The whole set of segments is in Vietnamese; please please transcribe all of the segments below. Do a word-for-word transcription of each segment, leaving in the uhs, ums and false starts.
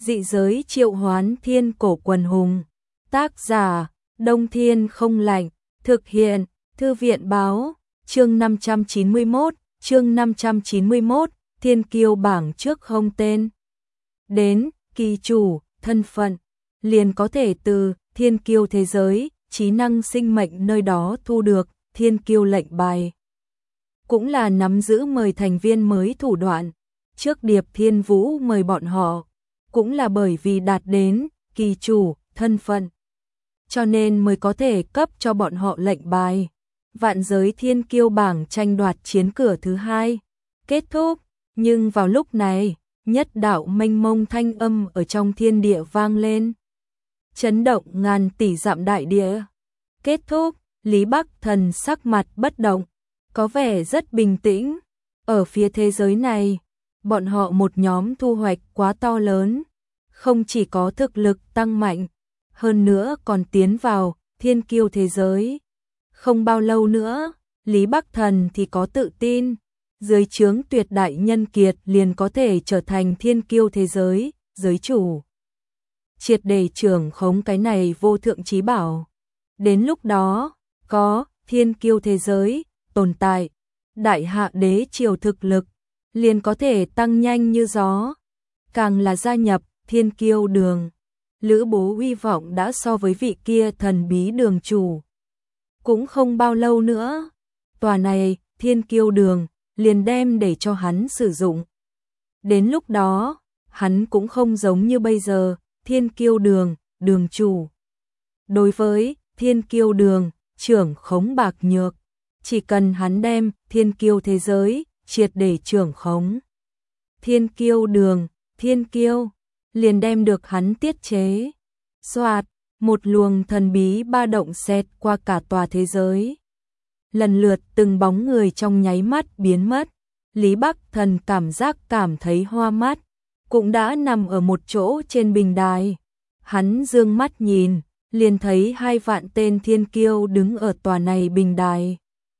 Dị giới triệu hoán thiên cổ quần hùng. Tác giả, Đông Thiên không lạnh. Thực hiện, Thư viện báo. Chương năm trăm chín mươi mốt, chương năm trăm chín mươi mốt, thiên kiêu bảng trước không tên. Đến, kỳ chủ, thân phận, liền có thể từ thiên kiêu thế giới, trí năng sinh mệnh nơi đó thu được thiên kiêu lệnh bài. Cũng là nắm giữ mời thành viên mới thủ đoạn. Trước Điệp Thiên Vũ mời bọn họ, cũng là bởi vì đạt đến kỳ chủ, thân phận, cho nên mới có thể cấp cho bọn họ lệnh bài. Vạn giới thiên kiêu bảng tranh đoạt chiến cửa thứ hai kết thúc, nhưng vào lúc này, nhất đạo mênh mông thanh âm ở trong thiên địa vang lên, chấn động ngàn tỷ dặm đại địa. Kết thúc, Lý Bắc Thần sắc mặt bất động, có vẻ rất bình tĩnh. Ở phía thế giới này, bọn họ một nhóm thu hoạch quá to lớn, không chỉ có thực lực tăng mạnh, hơn nữa còn tiến vào thiên kiêu thế giới. Không bao lâu nữa, Lý Bắc Thần thì có tự tin, dưới trướng tuyệt đại nhân kiệt liền có thể trở thành thiên kiêu thế giới, giới chủ. Triệt để trưởng khống cái này vô thượng chí bảo. Đến lúc đó, có thiên kiêu thế giới tồn tại, đại hạ đế triều thực lực liền có thể tăng nhanh như gió. Càng là gia nhập thiên kiêu đường, Lữ Bố hy vọng đã so với vị kia thần bí đường chủ. Cũng không bao lâu nữa, tòa này thiên kiêu đường liền đem để cho hắn sử dụng. Đến lúc đó, hắn cũng không giống như bây giờ, thiên kiêu đường, đường chủ. Đối với thiên kiêu đường, trưởng khống bạc nhược, chỉ cần hắn đem thiên kiêu thế giới, triệt để trưởng khống. Thiên kiêu đường, thiên kiêu, liền đem được hắn tiết chế. Soạt, một luồng thần bí ba động xẹt qua cả tòa thế giới. Lần lượt từng bóng người trong nháy mắt biến mất. Lý Bắc Thần cảm giác cảm thấy hoa mắt, cũng đã nằm ở một chỗ trên bình đài. Hắn dương mắt nhìn, liền thấy hai vạn tên thiên kiêu đứng ở tòa này bình đài.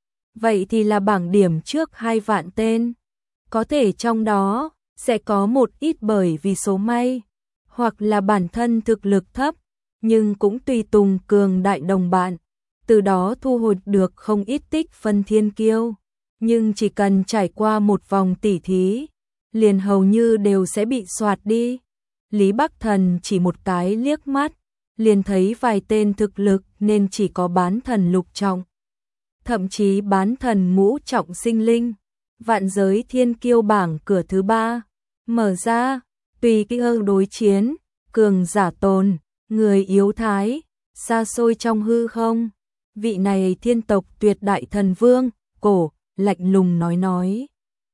Vậy thì là bảng điểm trước hai vạn tên. Có thể trong đó sẽ có một ít bởi vì số may, hoặc là bản thân thực lực thấp, nhưng cũng tùy tùng cường đại đồng bạn, từ đó thu hồi được không ít tích phân thiên kiêu. Nhưng chỉ cần trải qua một vòng tỉ thí, liền hầu như đều sẽ bị soạt đi. Lý Bắc Thần chỉ một cái liếc mắt, liền thấy vài tên thực lực nên chỉ có bán thần lục trọng, thậm chí bán thần ngũ trọng sinh linh. Vạn giới thiên kiêu bảng cửa thứ ba mở ra, tùy kia đối chiến, cường giả tồn, người yếu thái, xa xôi trong hư không. Vị này thiên tộc tuyệt đại thần vương, cổ, lạnh lùng nói nói.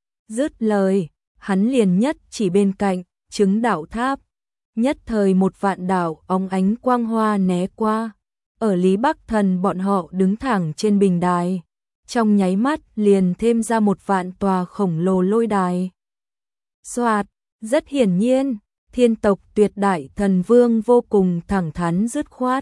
Dứt lời, hắn liền nhất chỉ bên cạnh, chứng đạo tháp. Nhất thời một vạn đạo óng ánh quang hoa né qua. Ở Lý Bắc Thần bọn họ đứng thẳng trên bình đài. Trong nháy mắt liền thêm ra một vạn tòa khổng lồ lôi đài. Soạt, rất hiển nhiên, thiên tộc tuyệt đại thần vương vô cùng thẳng thắn dứt khoát.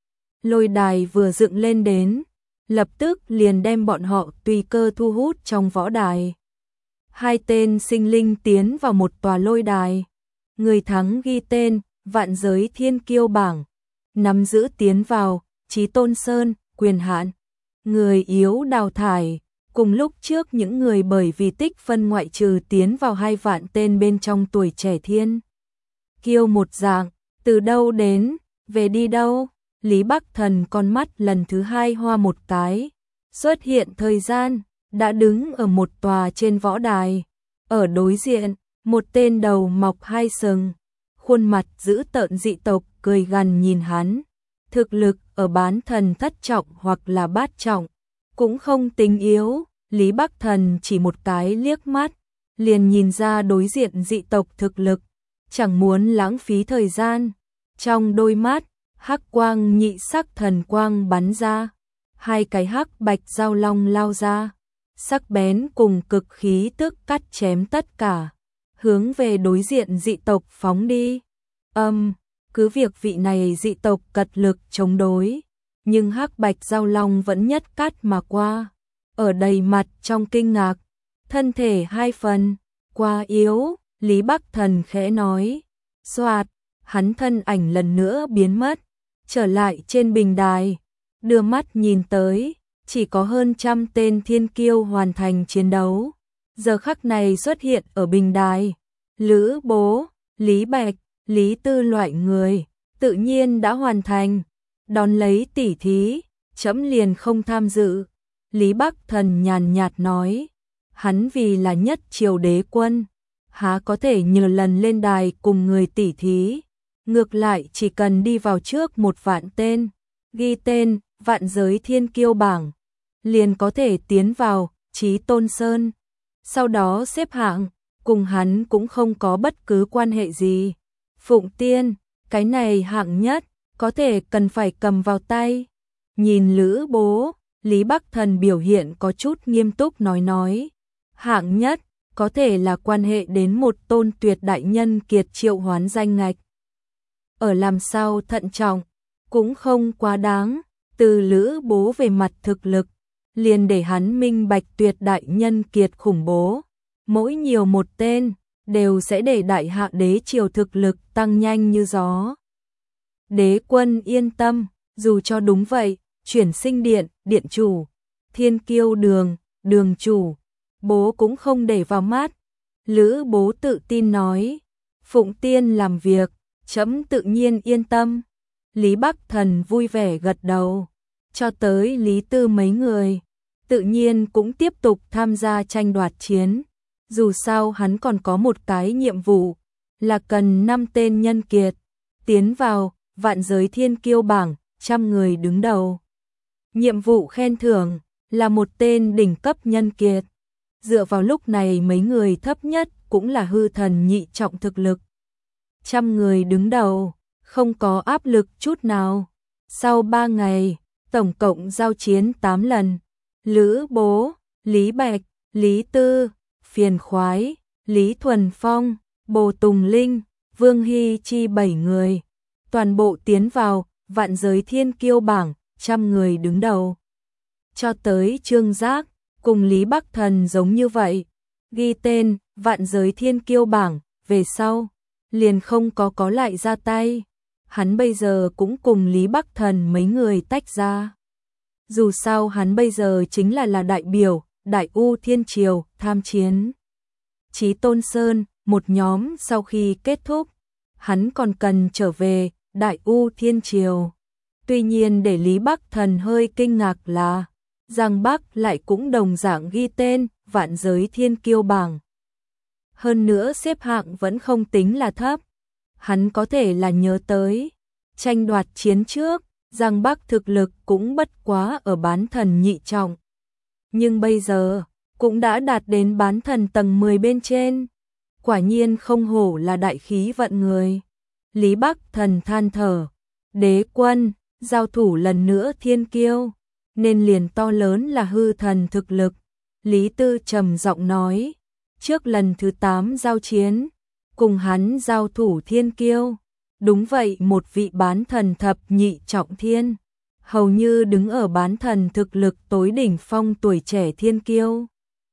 Lôi đài vừa dựng lên đến, lập tức liền đem bọn họ tùy cơ thu hút trong võ đài. Hai tên sinh linh tiến vào một tòa lôi đài. Người thắng ghi tên, vạn giới thiên kiêu bảng. Nắm giữ tiến vào, Chí Tôn Sơn, quyền hạn. Người yếu đào thải. Cùng lúc trước những người bởi vì tích phân ngoại trừ tiến vào hai vạn tên bên trong tuổi trẻ thiên kiêu một dạng. Từ đâu đến, về đi đâu? Lý Bắc Thần con mắt lần thứ hai hoa một cái. Xuất hiện thời gian, đã đứng ở một tòa trên võ đài. Ở đối diện, một tên đầu mọc hai sừng, khuôn mặt dữ tợn dị tộc cười gằn nhìn hắn. Thực lực ở bán thần thất trọng hoặc là bát trọng, cũng không tính yếu. Lý Bắc Thần chỉ một cái liếc mắt, liền nhìn ra đối diện dị tộc thực lực, chẳng muốn lãng phí thời gian. Trong đôi mắt, hắc quang nhị sắc thần quang bắn ra, hai cái hắc bạch giao long lao ra, sắc bén cùng cực khí tức cắt chém tất cả, hướng về đối diện dị tộc phóng đi. Âm, um, cứ việc vị này dị tộc cật lực chống đối, nhưng hắc bạch giao long vẫn nhất cắt mà qua. Ở đầy mặt trong kinh ngạc, thân thể hai phần, quá yếu, Lý Bắc Thần khẽ nói. Soạt, hắn thân ảnh lần nữa biến mất, trở lại trên bình đài, đưa mắt nhìn tới, chỉ có hơn trăm tên thiên kiêu hoàn thành chiến đấu. Giờ khắc này xuất hiện ở bình đài, Lữ Bố, Lý Bạch, Lý Tư loại người, tự nhiên đã hoàn thành, đón lấy tỉ thí, trẫm liền không tham dự. Lý Bắc Thần nhàn nhạt nói, hắn vì là nhất triều đế quân, há có thể nhiều lần lên đài cùng người tỉ thí, ngược lại chỉ cần đi vào trước một vạn tên, ghi tên, vạn giới thiên kiêu bảng, liền có thể tiến vào Chí Tôn Sơn, sau đó xếp hạng, cùng hắn cũng không có bất cứ quan hệ gì. Phụng Tiên, cái này hạng nhất, có thể cần phải cầm vào tay. Nhìn Lữ Bố, Lý Bắc Thần biểu hiện có chút nghiêm túc nói nói, hạng nhất, có thể là quan hệ đến một tôn tuyệt đại nhân kiệt triệu hoán danh ngạch. Ở làm sao thận trọng, cũng không quá đáng, từ Lữ Bố về mặt thực lực, liền để hắn minh bạch tuyệt đại nhân kiệt khủng bố. Mỗi nhiều một tên, đều sẽ để đại hạ đế triều thực lực tăng nhanh như gió. Đế quân yên tâm, dù cho đúng vậy, chuyển sinh điện, điện chủ, thiên kiêu đường, đường chủ, bố cũng không để vào mắt. Lữ Bố tự tin nói, Phụng Tiên làm việc, trẫm tự nhiên yên tâm. Lý Bắc Thần vui vẻ gật đầu, cho tới Lý Tư mấy người, tự nhiên cũng tiếp tục tham gia tranh đoạt chiến. Dù sao hắn còn có một cái nhiệm vụ, là cần năm tên nhân kiệt, tiến vào vạn giới thiên kiêu bảng, trăm người đứng đầu. Nhiệm vụ khen thưởng là một tên đỉnh cấp nhân kiệt. Dựa vào lúc này mấy người thấp nhất cũng là hư thần nhị trọng thực lực. Trăm người đứng đầu, không có áp lực chút nào. Sau ba ngày, tổng cộng giao chiến tám lần. Lữ Bố, Lý Bạch, Lý Tư, Phiền Khoái, Lý Thuần Phong, Bồ Tùng Linh, Vương Hy Chi bảy người. Toàn bộ tiến vào vạn giới thiên kiêu bảng, trăm người đứng đầu. Cho tới Trương Giác, cùng Lý Bắc Thần giống như vậy, ghi tên vạn giới thiên kiêu bảng, về sau, liền không có có lại ra tay. Hắn bây giờ cũng cùng Lý Bắc Thần mấy người tách ra. Dù sao hắn bây giờ chính là là đại biểu, Đại U Thiên Triều, tham chiến. Chí Tôn Sơn, một nhóm sau khi kết thúc, hắn còn cần trở về, Đại U Thiên Triều. Tuy nhiên để Lý Bắc Thần hơi kinh ngạc là, Giang Bắc lại cũng đồng dạng ghi tên, vạn giới thiên kiêu bảng. Hơn nữa xếp hạng vẫn không tính là thấp. Hắn có thể là nhớ tới, tranh đoạt chiến trước, Giang Bắc thực lực cũng bất quá ở bán thần nhị trọng. Nhưng bây giờ, cũng đã đạt đến bán thần tầng mười bên trên. Quả nhiên không hổ là đại khí vận người. Lý Bắc Thần than thở, đế quân, giao thủ lần nữa thiên kiêu, nên liền to lớn là hư thần thực lực. Lý Tư trầm giọng nói, trước lần thứ tám giao chiến, cùng hắn giao thủ thiên kiêu. Đúng vậy, một vị bán thần thập nhị trọng thiên, hầu như đứng ở bán thần thực lực tối đỉnh phong tuổi trẻ thiên kiêu.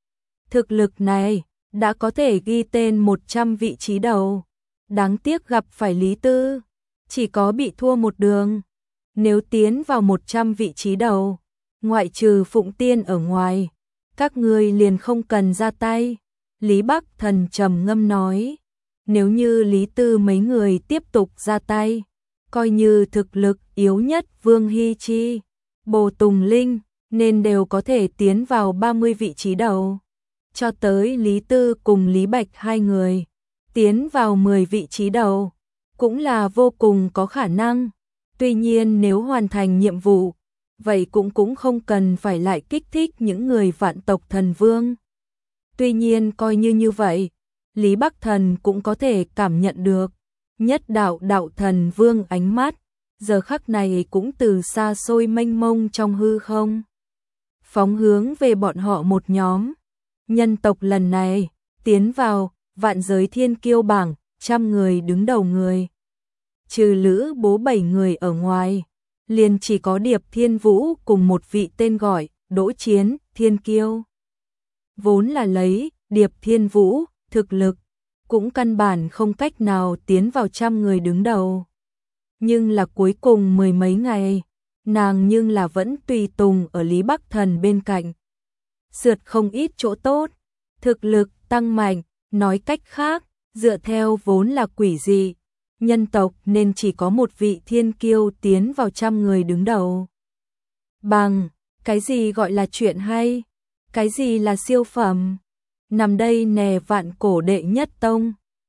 Thực lực này, đã có thể ghi tên một trăm vị trí đầu. Đáng tiếc gặp phải Lý Tư, chỉ có bị thua một đường. Nếu tiến vào một trăm vị trí đầu, ngoại trừ Phụng Tiên ở ngoài, các ngươi liền không cần ra tay. Lý Bắc Thần trầm ngâm nói, nếu như Lý Tư mấy người tiếp tục ra tay, coi như thực lực yếu nhất Vương Hy Chi, Bồ Tùng Linh, nên đều có thể tiến vào ba mươi vị trí đầu. Cho tới Lý Tư cùng Lý Bạch hai người, tiến vào mười vị trí đầu, cũng là vô cùng có khả năng. Tuy nhiên nếu hoàn thành nhiệm vụ, vậy cũng cũng không cần phải lại kích thích những người vạn tộc thần vương. Tuy nhiên coi như như vậy, Lý Bắc Thần cũng có thể cảm nhận được, nhất đạo đạo thần vương ánh mắt, giờ khắc này cũng từ xa xôi mênh mông trong hư không. Phóng hướng về bọn họ một nhóm, nhân tộc lần này, tiến vào, vạn giới thiên kiêu bảng, trăm người đứng đầu người. Trừ Lữ Bố bảy người ở ngoài, liền chỉ có Điệp Thiên Vũ cùng một vị tên gọi, Đỗ Chiến, Thiên Kiêu. Vốn là lấy, Điệp Thiên Vũ, thực lực, cũng căn bản không cách nào tiến vào trăm người đứng đầu. Nhưng là cuối cùng mười mấy ngày, nàng nhưng là vẫn tùy tùng ở Lý Bắc Thần bên cạnh. Sượt không ít chỗ tốt, thực lực tăng mạnh, nói cách khác, dựa theo vốn là quỷ dị, nhân tộc nên chỉ có một vị thiên kiêu tiến vào trăm người đứng đầu. Bằng, cái gì gọi là chuyện hay? Cái gì là siêu phẩm? Nằm đây nè vạn cổ đệ nhất tông,